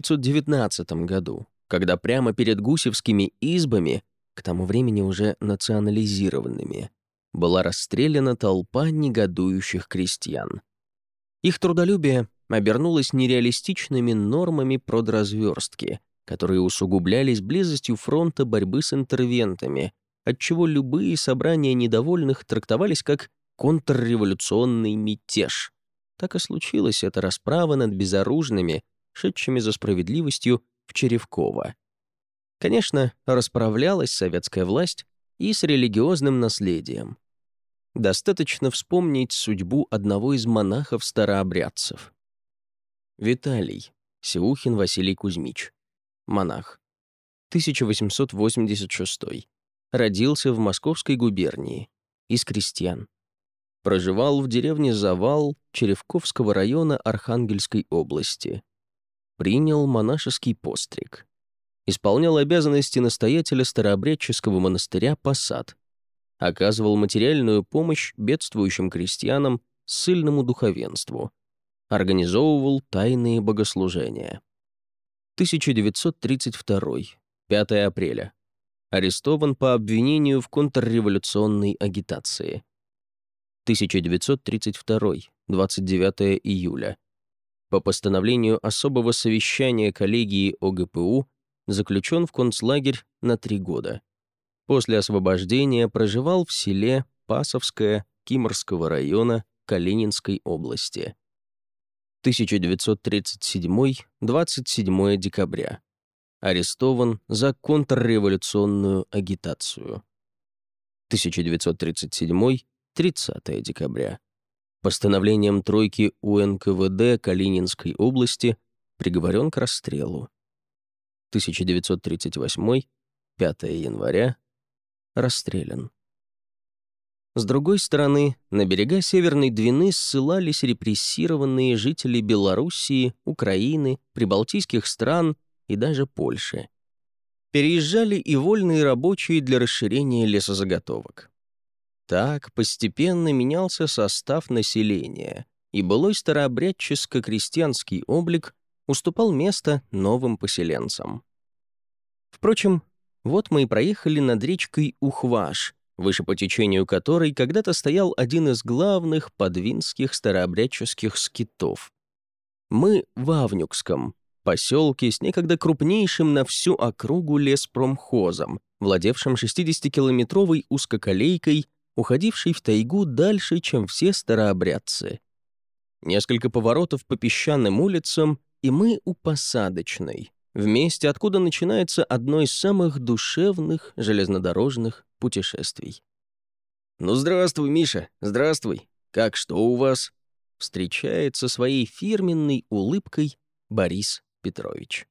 Speaker 1: 1919 году, когда прямо перед гусевскими избами, к тому времени уже национализированными, была расстреляна толпа негодующих крестьян. Их трудолюбие обернулось нереалистичными нормами продразверстки, которые усугублялись близостью фронта борьбы с интервентами, отчего любые собрания недовольных трактовались как контрреволюционный мятеж. Так и случилась эта расправа над безоружными, шедшими за справедливостью в Черевково. Конечно, расправлялась советская власть и с религиозным наследием. Достаточно вспомнить судьбу одного из монахов-старообрядцев. Виталий, Сеухин Василий Кузьмич, монах, 1886. Родился в Московской губернии, из крестьян. Проживал в деревне Завал Черевковского района Архангельской области. Принял монашеский постриг. Исполнял обязанности настоятеля старообрядческого монастыря Посад. Оказывал материальную помощь бедствующим крестьянам, ссыльному духовенству. Организовывал тайные богослужения. 1932. 5 апреля. Арестован по обвинению в контрреволюционной агитации. 1932. 29 июля. По постановлению особого совещания коллегии ОГПУ заключен в концлагерь на 3 года. После освобождения проживал в селе Пасовское Кимрского района Калининской области. 1937. 27 декабря. Арестован за контрреволюционную агитацию. 1937. 30 декабря. Постановлением тройки УНКВД Калининской области приговорен к расстрелу. 1938. 5 января. Расстрелян. С другой стороны, на берега Северной Двины ссылались репрессированные жители Белоруссии, Украины, прибалтийских стран и даже Польши. Переезжали и вольные рабочие для расширения лесозаготовок. Так постепенно менялся состав населения, и былой старообрядческо-крестьянский облик уступал место новым поселенцам. Впрочем, вот мы и проехали над речкой Ухваш, выше по течению которой когда-то стоял один из главных подвинских старообрядческих скитов. Мы в Авнюкском, поселке с некогда крупнейшим на всю округу леспромхозом, владевшим 60-километровой узкоколейкой, уходившей в тайгу дальше, чем все старообрядцы. Несколько поворотов по песчаным улицам, и мы у Посадочной, в месте, откуда начинается одно из самых душевных железнодорожных путешествий. «Ну, здравствуй, Миша, здравствуй. Как, что у вас?» Встречает со своей фирменной улыбкой Борис Петрович.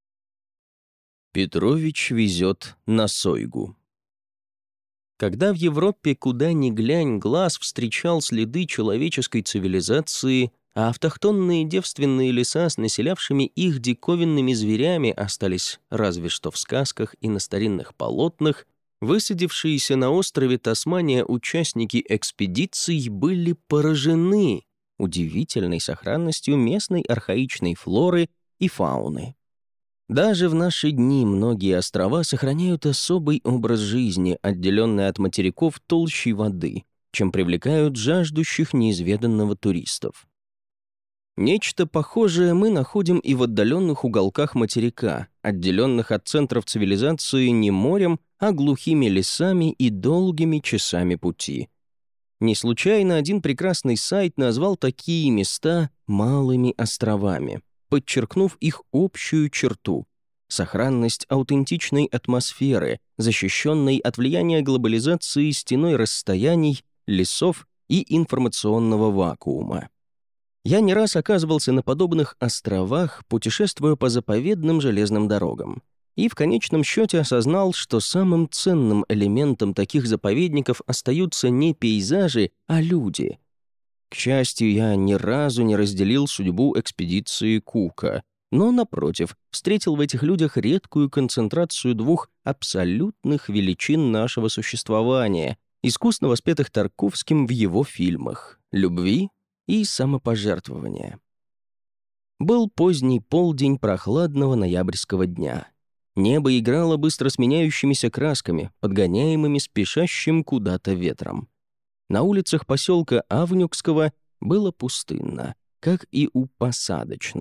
Speaker 1: Петрович везет на Сойгу. Когда в Европе куда ни глянь глаз встречал следы человеческой цивилизации, а автохтонные девственные леса с населявшими их диковинными зверями остались разве что в сказках и на старинных полотнах, высадившиеся на острове Тасмания участники экспедиций были поражены удивительной сохранностью местной архаичной флоры и фауны. Даже в наши дни многие острова сохраняют особый образ жизни, отделенный от материков толщей воды, чем привлекают жаждущих неизведанного туристов. Нечто похожее мы находим и в отдаленных уголках материка, отделенных от центров цивилизации не морем, а глухими лесами и долгими часами пути. Не случайно один прекрасный сайт назвал такие места «малыми островами», подчеркнув их общую черту — сохранность аутентичной атмосферы, защищенной от влияния глобализации стеной расстояний, лесов и информационного вакуума. Я не раз оказывался на подобных островах, путешествуя по заповедным железным дорогам, и в конечном счете осознал, что самым ценным элементом таких заповедников остаются не пейзажи, а люди. К счастью, я ни разу не разделил судьбу экспедиции Кука, но, напротив, встретил в этих людях редкую концентрацию двух абсолютных величин нашего существования, искусно воспетых Тарковским в его фильмах — любви и самопожертвования. Был поздний полдень прохладного ноябрьского дня. Небо играло быстро сменяющимися красками, подгоняемыми спешащим куда-то ветром. На улицах поселка Авнюкского было пустынно, как и у Посадочной.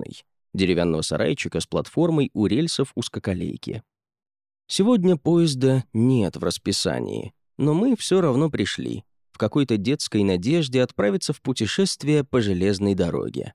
Speaker 1: деревянного сарайчика с платформой у рельсов узкоколейки. Сегодня поезда нет в расписании, но мы все равно пришли, в какой-то детской надежде отправиться в путешествие по железной дороге.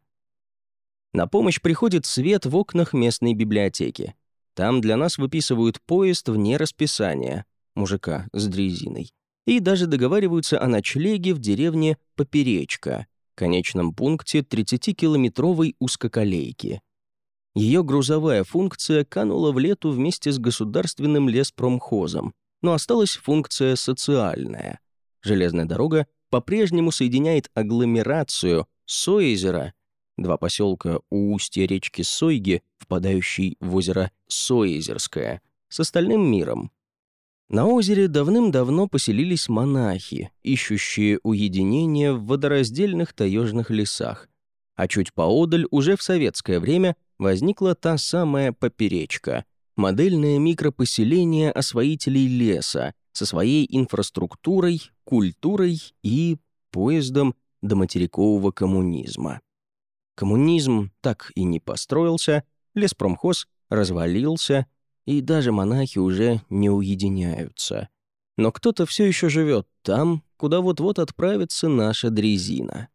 Speaker 1: На помощь приходит свет в окнах местной библиотеки. Там для нас выписывают поезд вне расписания, мужика с дрезиной, и даже договариваются о ночлеге в деревне Поперечка, конечном пункте 30-километровой узкоколейки. Ее грузовая функция канула в лету вместе с государственным леспромхозом, но осталась функция социальная. Железная дорога по-прежнему соединяет агломерацию Соезера, 2 поселка у устья речки Сойги, впадающей в озеро Соезерское, с остальным миром. На озере давным-давно поселились монахи, ищущие уединение в водораздельных таежных лесах, а чуть поодаль уже в советское время возникла та самая Поперечка, модельное микропоселение освоителей леса со своей инфраструктурой, культурой и поездом до материкового коммунизма. Коммунизм так и не построился, леспромхоз развалился, и даже монахи уже не уединяются. Но кто-то все еще живет там, куда вот-вот отправится наша дрезина.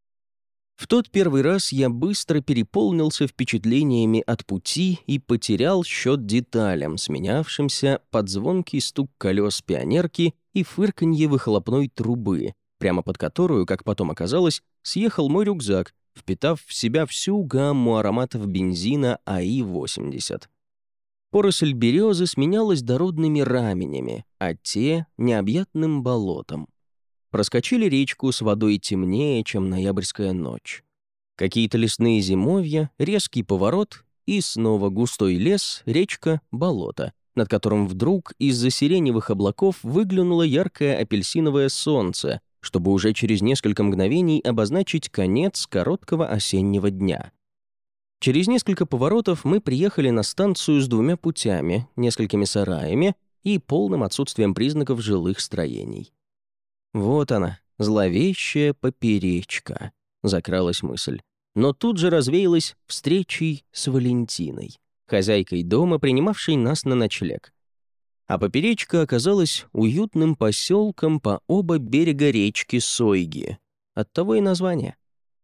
Speaker 1: В тот первый раз я быстро переполнился впечатлениями от пути и потерял счет деталям, сменявшимся под звонкий стук колес пионерки и фырканье выхлопной трубы, прямо под которую, как потом оказалось, съехал мой рюкзак, впитав в себя всю гамму ароматов бензина АИ-80. Поросль березы сменялась дородными раменями, а те — необъятным болотом. Проскочили речку с водой темнее, чем ноябрьская ночь. Какие-то лесные зимовья, резкий поворот и снова густой лес, речка, болото, над которым вдруг из-за сиреневых облаков выглянуло яркое апельсиновое солнце, чтобы уже через несколько мгновений обозначить конец короткого осеннего дня. Через несколько поворотов мы приехали на станцию с 2 путями, несколькими сараями и полным отсутствием признаков жилых строений. Вот она, зловещая Поперечка, закралась мысль. Но тут же развеялась встречей с Валентиной, хозяйкой дома, принимавшей нас на ночлег. А Поперечка оказалась уютным поселком по оба берега речки Сойги. Оттого и название.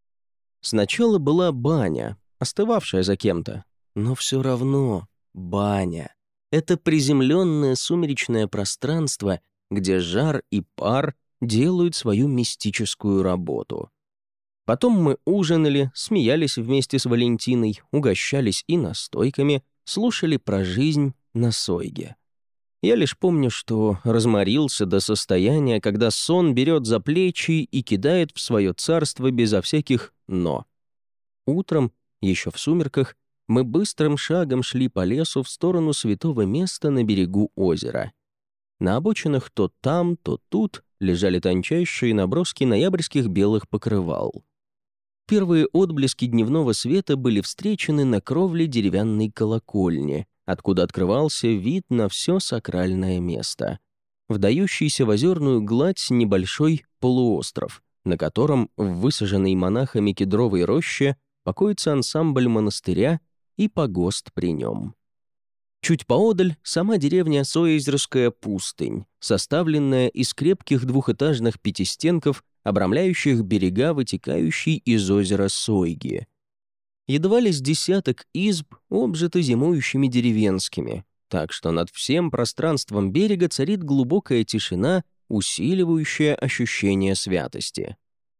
Speaker 1: Сначала была баня, остывавшая за кем-то, но все равно баня. Это приземленное сумеречное пространство, где жар и пар делают свою мистическую работу. Потом мы ужинали, смеялись вместе с Валентиной, угощались и настойками, слушали про жизнь на Сойге. Я лишь помню, что разморился до состояния, когда сон берет за плечи и кидает в свое царство безо всяких «но». Утром, еще в сумерках, мы быстрым шагом шли по лесу в сторону святого места на берегу озера. На обочинах то там, то тут лежали тончайшие наброски ноябрьских белых покрывал. Первые отблески дневного света были встречены на кровле деревянной колокольни, откуда открывался вид на все сакральное место. Вдающийся в озерную гладь небольшой полуостров, на котором в высаженной монахами кедровой роще покоится ансамбль монастыря и погост при нем. Чуть поодаль сама деревня Соезерская пустынь, составленная из крепких двухэтажных пятистенков, обрамляющих берега, вытекающей из озера Сойги. Едва ли с десяток изб обжиты зимующими деревенскими, так что над всем пространством берега царит глубокая тишина, усиливающая ощущение святости.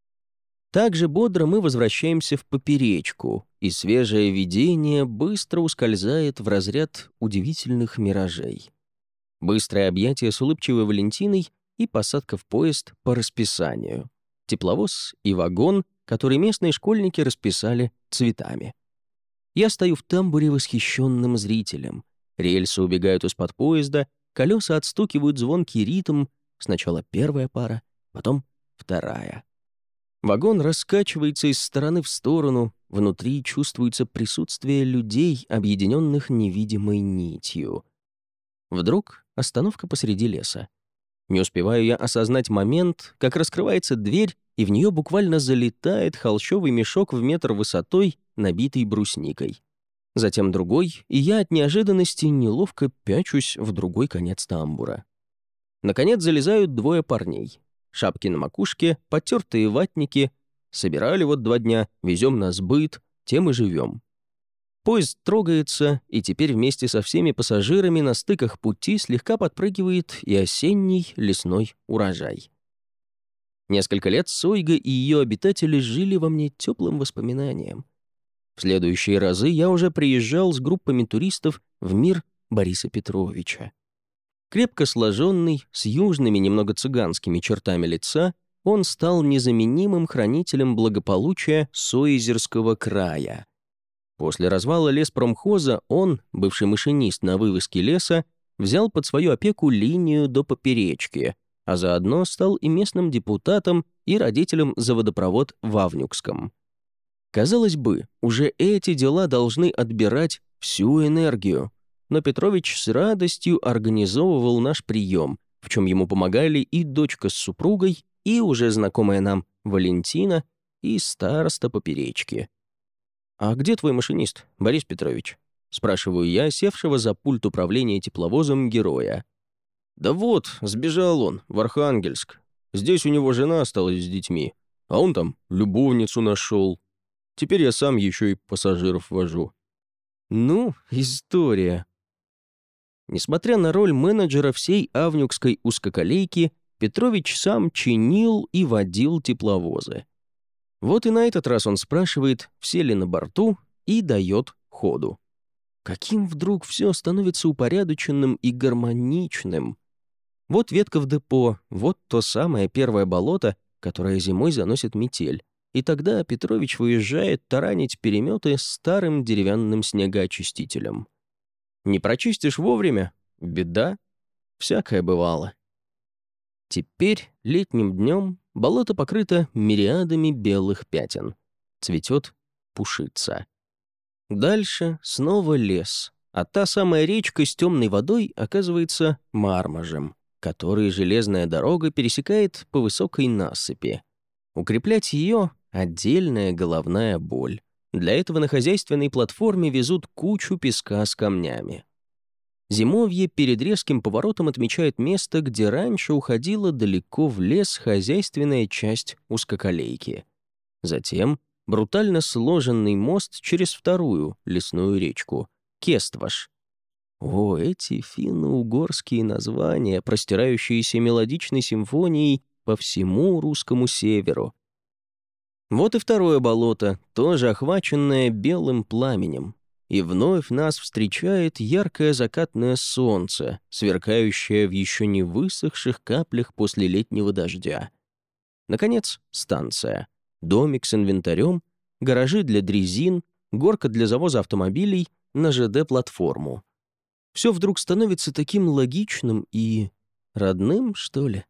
Speaker 1: Также бодро мы возвращаемся в Поперечку, и свежее видение быстро ускользает в разряд удивительных миражей. Быстрое объятие с улыбчивой Валентиной и посадка в поезд по расписанию. Тепловоз и вагон, который местные школьники расписали цветами. Я стою в тамбуре восхищенным зрителем. Рельсы убегают из-под поезда, колеса отстукивают звонкий ритм, сначала первая пара, потом вторая. Вагон раскачивается из стороны в сторону, внутри чувствуется присутствие людей, объединенных невидимой нитью. Вдруг остановка посреди леса. Не успеваю я осознать момент, как раскрывается дверь, и в нее буквально залетает холщовый мешок в метр высотой, набитый брусникой. затем другой, и я от неожиданности неловко пячусь в другой конец тамбура. Наконец залезают двое парней. Шапки на макушке, потертые ватники. Собирали вот 2 дня, везем на сбыт, тем и живем. Поезд трогается, и теперь вместе со всеми пассажирами на стыках пути слегка подпрыгивает и осенний лесной урожай. Несколько лет Сойга и ее обитатели жили во мне теплым воспоминанием. В следующие разы я уже приезжал с группами туристов в мир Бориса Петровича. Крепко сложенный, с южными, немного цыганскими чертами лица, он стал незаменимым хранителем благополучия Соизерского края. После развала леспромхоза он, бывший машинист на вывозке леса, взял под свою опеку линию до Поперечки, а заодно стал и местным депутатом, и родителем за водопровод в Авнюкском. Казалось бы, уже эти дела должны отбирать всю энергию, но Петрович с радостью организовывал наш прием, в чем ему помогали и дочка с супругой, и уже знакомая нам Валентина, и староста Поперечки. «А где твой машинист, Борис Петрович?» — спрашиваю я, севшего за пульт управления тепловозом героя. «Да вот, сбежал он в Архангельск. Здесь у него жена осталась с детьми, а он там любовницу нашел. Теперь я сам еще и пассажиров вожу». Ну, история. Несмотря на роль менеджера всей авнюкской узкоколейки, Петрович сам чинил и водил тепловозы. Вот и на этот раз он спрашивает, все ли на борту, и дает ходу. Каким вдруг все становится упорядоченным и гармоничным? Вот ветка в депо, вот то самое первое болото, которое зимой заносит метель. И тогда Петрович выезжает таранить переметы старым деревянным снегоочистителем. Не прочистишь вовремя — беда. Всякое бывало. Теперь, летним днем, болото покрыто мириадами белых пятен. Цветет пушица. Дальше снова лес, а та самая речка с темной водой оказывается Мармажем, который железная дорога пересекает по высокой насыпи. Укреплять ее — отдельная головная боль. Для этого на хозяйственной платформе везут кучу песка с камнями. Зимовье перед резким поворотом отмечает место, где раньше уходила далеко в лес хозяйственная часть узкоколейки. Затем брутально сложенный мост через вторую лесную речку — Кестваш. О, эти финно-угорские названия, простирающиеся мелодичной симфонией по всему русскому северу. Вот и второе болото, тоже охваченное белым пламенем. И вновь нас встречает яркое закатное солнце, сверкающее в еще не высохших каплях после летнего дождя. Наконец, станция. Домик с инвентарем, гаражи для дрезин, горка для завоза автомобилей на ЖД-платформу. Все вдруг становится таким логичным и родным, что ли?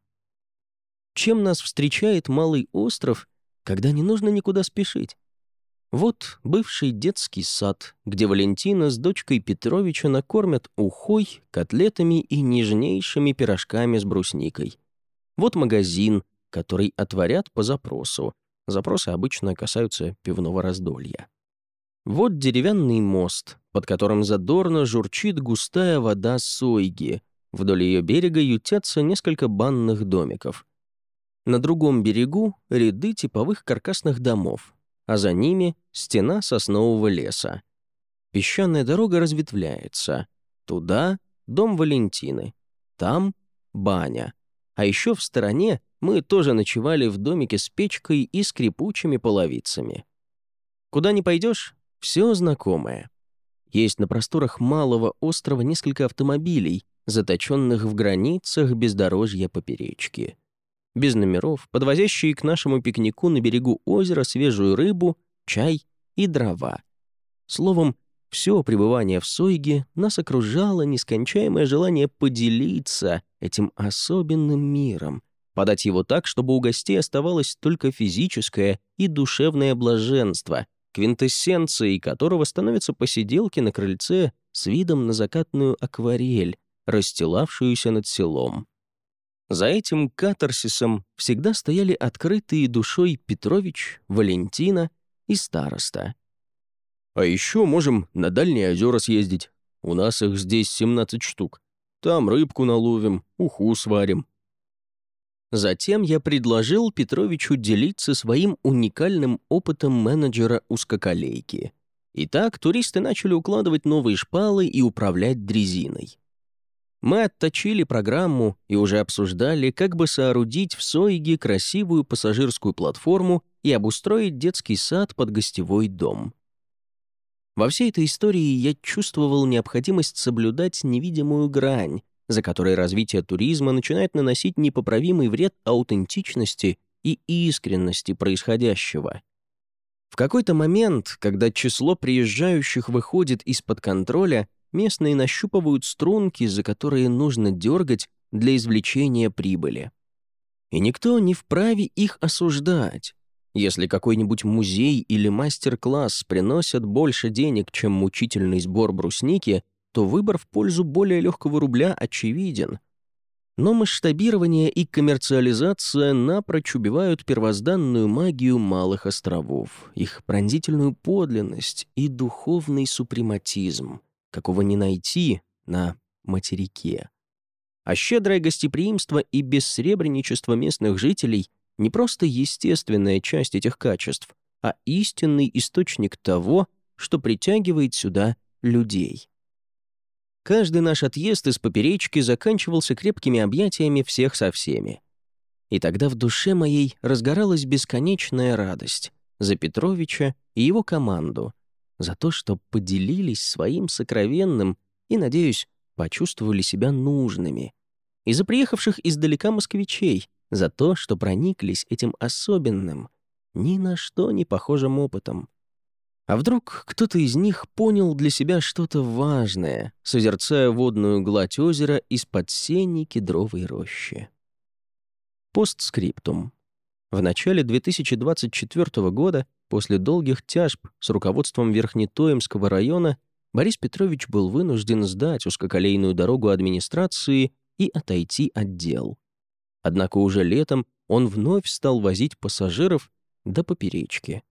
Speaker 1: Чем нас встречает малый остров, когда не нужно никуда спешить? Вот бывший детский сад, где Валентина с дочкой Петровича накормят ухой, котлетами и нежнейшими пирожками с брусникой. Вот магазин, который отворят по запросу. Запросы обычно касаются пивного раздолья. Вот деревянный мост, под которым задорно журчит густая вода Сойги. Вдоль ее берега ютятся несколько банных домиков. На другом берегу ряды типовых каркасных домов, а за ними стена соснового леса. Песчаная дорога разветвляется. Туда — дом Валентины, там — баня. А еще в стороне мы тоже ночевали в домике с печкой и скрипучими половицами. Куда ни пойдешь — все знакомое. Есть на просторах малого острова несколько автомобилей, заточенных в границах бездорожья Поперечки. Без номеров, подвозящие к нашему пикнику на берегу озера свежую рыбу, чай и дрова. Словом, все пребывание в Сойге нас окружало нескончаемое желание поделиться этим особенным миром, подать его так, чтобы у гостей оставалось только физическое и душевное блаженство, квинтэссенцией которого становятся посиделки на крыльце с видом на закатную акварель, расстилавшуюся над селом. За этим катарсисом всегда стояли открытые душой Петрович, Валентина и староста. А еще можем на дальние озера съездить. У нас их здесь 17 штук. Там рыбку наловим, уху сварим». Затем я предложил Петровичу делиться своим уникальным опытом менеджера узкоколейки. И так туристы начали укладывать новые шпалы и управлять дрезиной. Мы отточили программу и уже обсуждали, как бы соорудить в Сойге красивую пассажирскую платформу и обустроить детский сад под гостевой дом. Во всей этой истории я чувствовал необходимость соблюдать невидимую грань, за которой развитие туризма начинает наносить непоправимый вред аутентичности и искренности происходящего. В какой-то момент, когда число приезжающих выходит из-под контроля, местные нащупывают струнки, за которые нужно дергать для извлечения прибыли. И никто не вправе их осуждать. Если какой-нибудь музей или мастер-класс приносят больше денег, чем мучительный сбор брусники, то выбор в пользу более легкого рубля очевиден. Но масштабирование и коммерциализация напрочь убивают первозданную магию малых островов, их пронзительную подлинность и духовный супрематизм, какого не найти на материке. А щедрое гостеприимство и бессребреничество местных жителей — не просто естественная часть этих качеств, а истинный источник того, что притягивает сюда людей. Каждый наш отъезд из поперечки заканчивался крепкими объятиями всех со всеми. И тогда в душе моей разгоралась бесконечная радость за Петровича и его команду, за то, что поделились своим сокровенным и, надеюсь, почувствовали себя нужными, и за приехавших издалека москвичей, за то, что прониклись этим особенным, ни на что не похожим опытом. А вдруг кто-то из них понял для себя что-то важное, созерцая водную гладь озера из-под сеней кедровой рощи. Постскриптум. В начале 2024 года, после долгих тяжб с руководством Верхнетоемского района, Борис Петрович был вынужден сдать узкоколейную дорогу администрации и отойти от дел. Однако уже летом он вновь стал возить пассажиров до поперечки.